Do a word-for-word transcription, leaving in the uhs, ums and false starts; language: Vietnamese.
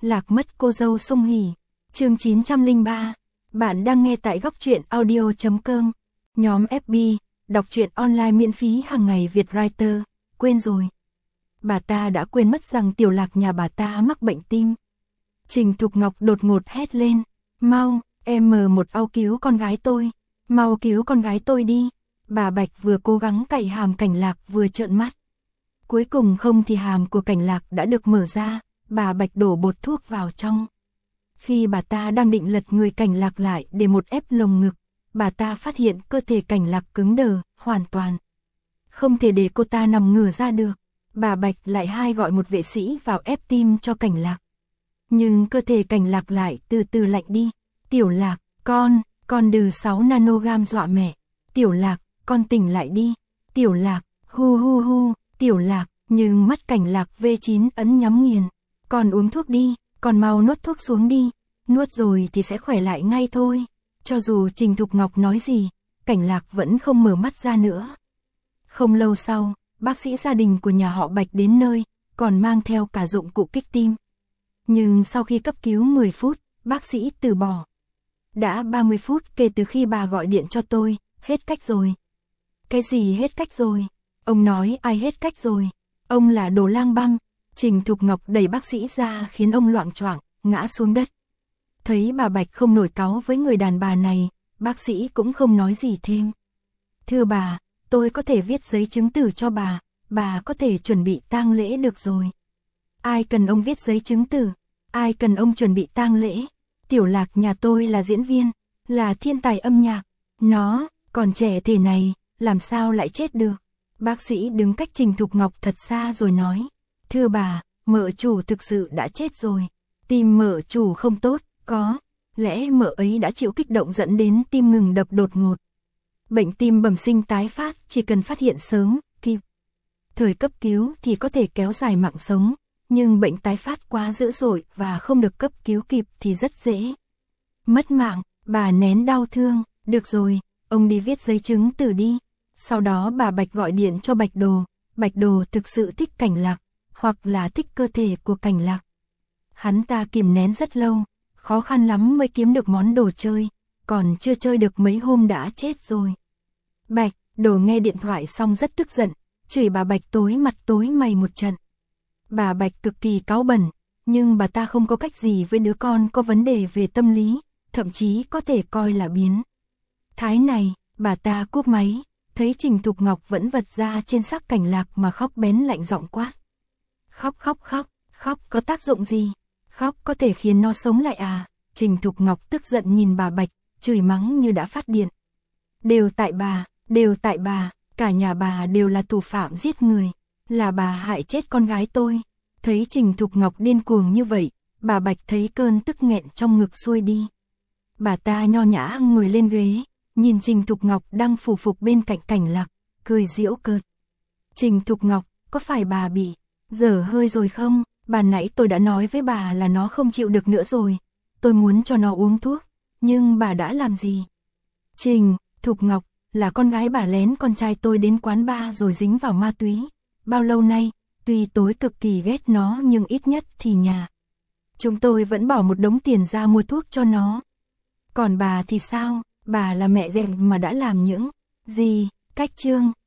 Lạc mất cô dâu sung hỉ. Chương chín trăm lẻ ba. Bạn đang nghe tại góc truyện audio chấm com. Nhóm ép bê, đọc truyện online miễn phí hàng ngày Việt Writer. Quên rồi. Bà ta đã quên mất rằng Tiểu Lạc nhà bà ta mắc bệnh tim. Trình Thục Ngọc đột ngột hét lên. Mau, em mờ một ao cứu con gái tôi. Mau cứu con gái tôi đi. Bà Bạch vừa cố gắng cạy hàm Cảnh Lạc vừa trợn mắt. Cuối cùng không thì hàm của Cảnh Lạc đã được mở ra. Bà Bạch đổ bột thuốc vào trong. Khi bà ta đang định lật người Cảnh Lạc lại để một ép lồng ngực, bà ta phát hiện cơ thể Cảnh Lạc cứng đờ, hoàn toàn. Không thể để cô ta nằm ngửa ra được. Bà Bạch lại hai gọi một vệ sĩ vào ép tim cho Cảnh Lạc. Nhưng cơ thể Cảnh Lạc lại từ từ lạnh đi. Tiểu Lạc, con, con đừ sáu nanogam dọa mẹ. Tiểu Lạc, con tỉnh lại đi. Tiểu Lạc, hu hu hu, Tiểu Lạc, nhưng mắt Cảnh Lạc vê chín ấn nhắm nghiền. Con uống thuốc đi, con mau nuốt thuốc xuống đi. Nuốt rồi thì sẽ khỏe lại ngay thôi. Cho dù Trình Thục Ngọc nói gì, Cảnh Lạc vẫn không mở mắt ra nữa. Không lâu sau, bác sĩ gia đình của nhà họ Bạch đến nơi, còn mang theo cả dụng cụ kích tim. Nhưng sau khi cấp cứu mười phút, bác sĩ từ bỏ. Đã ba mươi phút kể từ khi bà gọi điện cho tôi, hết cách rồi. Cái gì hết cách rồi? Ông nói ai hết cách rồi? Ông là đồ lang băm. Trình Thục Ngọc đẩy bác sĩ ra khiến ông loạng choạng, ngã xuống đất. Thấy bà Bạch không nổi cáu với người đàn bà này, bác sĩ cũng không nói gì thêm. Thưa bà, tôi có thể viết giấy chứng tử cho bà, bà có thể chuẩn bị tang lễ được rồi. Ai cần ông viết giấy chứng tử? Ai cần ông chuẩn bị tang lễ? Tiểu Lạc nhà tôi là diễn viên, là thiên tài âm nhạc. Nó, còn trẻ thế này, làm sao lại chết được? Bác sĩ đứng cách Trình Thục Ngọc thật xa rồi nói. Thưa bà, mợ chủ thực sự đã chết rồi. Tim mợ chủ không tốt, có lẽ mợ ấy đã chịu kích động dẫn đến tim ngừng đập đột ngột. Bệnh tim bẩm sinh tái phát chỉ cần phát hiện sớm, kịp thời cấp cứu thì có thể kéo dài mạng sống, nhưng bệnh tái phát quá dữ dội và không được cấp cứu kịp thì rất dễ mất mạng. Bà nén đau thương. Được rồi, ông đi viết giấy chứng tử đi. Sau đó bà Bạch gọi điện cho Bạch Đồ. Bạch Đồ thực sự thích Cảnh Lạc, hoặc là thích cơ thể của Cảnh Lạc. Hắn ta kìm nén rất lâu, khó khăn lắm mới kiếm được món đồ chơi, còn chưa chơi được mấy hôm đã chết rồi. Bạch Đồ nghe điện thoại xong rất tức giận, chửi bà Bạch tối mặt tối mày một trận. Bà Bạch cực kỳ cáu bẩn, nhưng bà ta không có cách gì với đứa con có vấn đề về tâm lý, thậm chí có thể coi là biến thái này. Bà ta cúp máy, thấy Trình Thục Ngọc vẫn vật ra trên xác Cảnh Lạc mà khóc bén lạnh giọng quát. Khóc khóc khóc, khóc có tác dụng gì? Khóc có thể khiến nó sống lại à? Trình Thục Ngọc tức giận nhìn bà Bạch, chửi mắng như đã phát điện. Đều tại bà, đều tại bà, cả nhà bà đều là thủ phạm giết người, là bà hại chết con gái tôi. Thấy Trình Thục Ngọc điên cuồng như vậy, bà Bạch thấy cơn tức nghẹn trong ngực xuôi đi. Bà ta nho nhã ngồi lên ghế, nhìn Trình Thục Ngọc đang phủ phục bên cạnh Cảnh Lạc, cười giễu cợt. Trình Thục Ngọc, có phải bà bị dở hơi rồi không? Bà nãy tôi đã nói với bà là nó không chịu được nữa rồi. Tôi muốn cho nó uống thuốc, nhưng bà đã làm gì? Trình Thục Ngọc, là con gái bà lén con trai tôi đến quán bar rồi dính vào ma túy. Bao lâu nay, tuy tôi cực kỳ ghét nó nhưng ít nhất thì nhà chúng tôi vẫn bỏ một đống tiền ra mua thuốc cho nó. Còn bà thì sao? Bà là mẹ đẻ mà đã làm những gì? Cách chương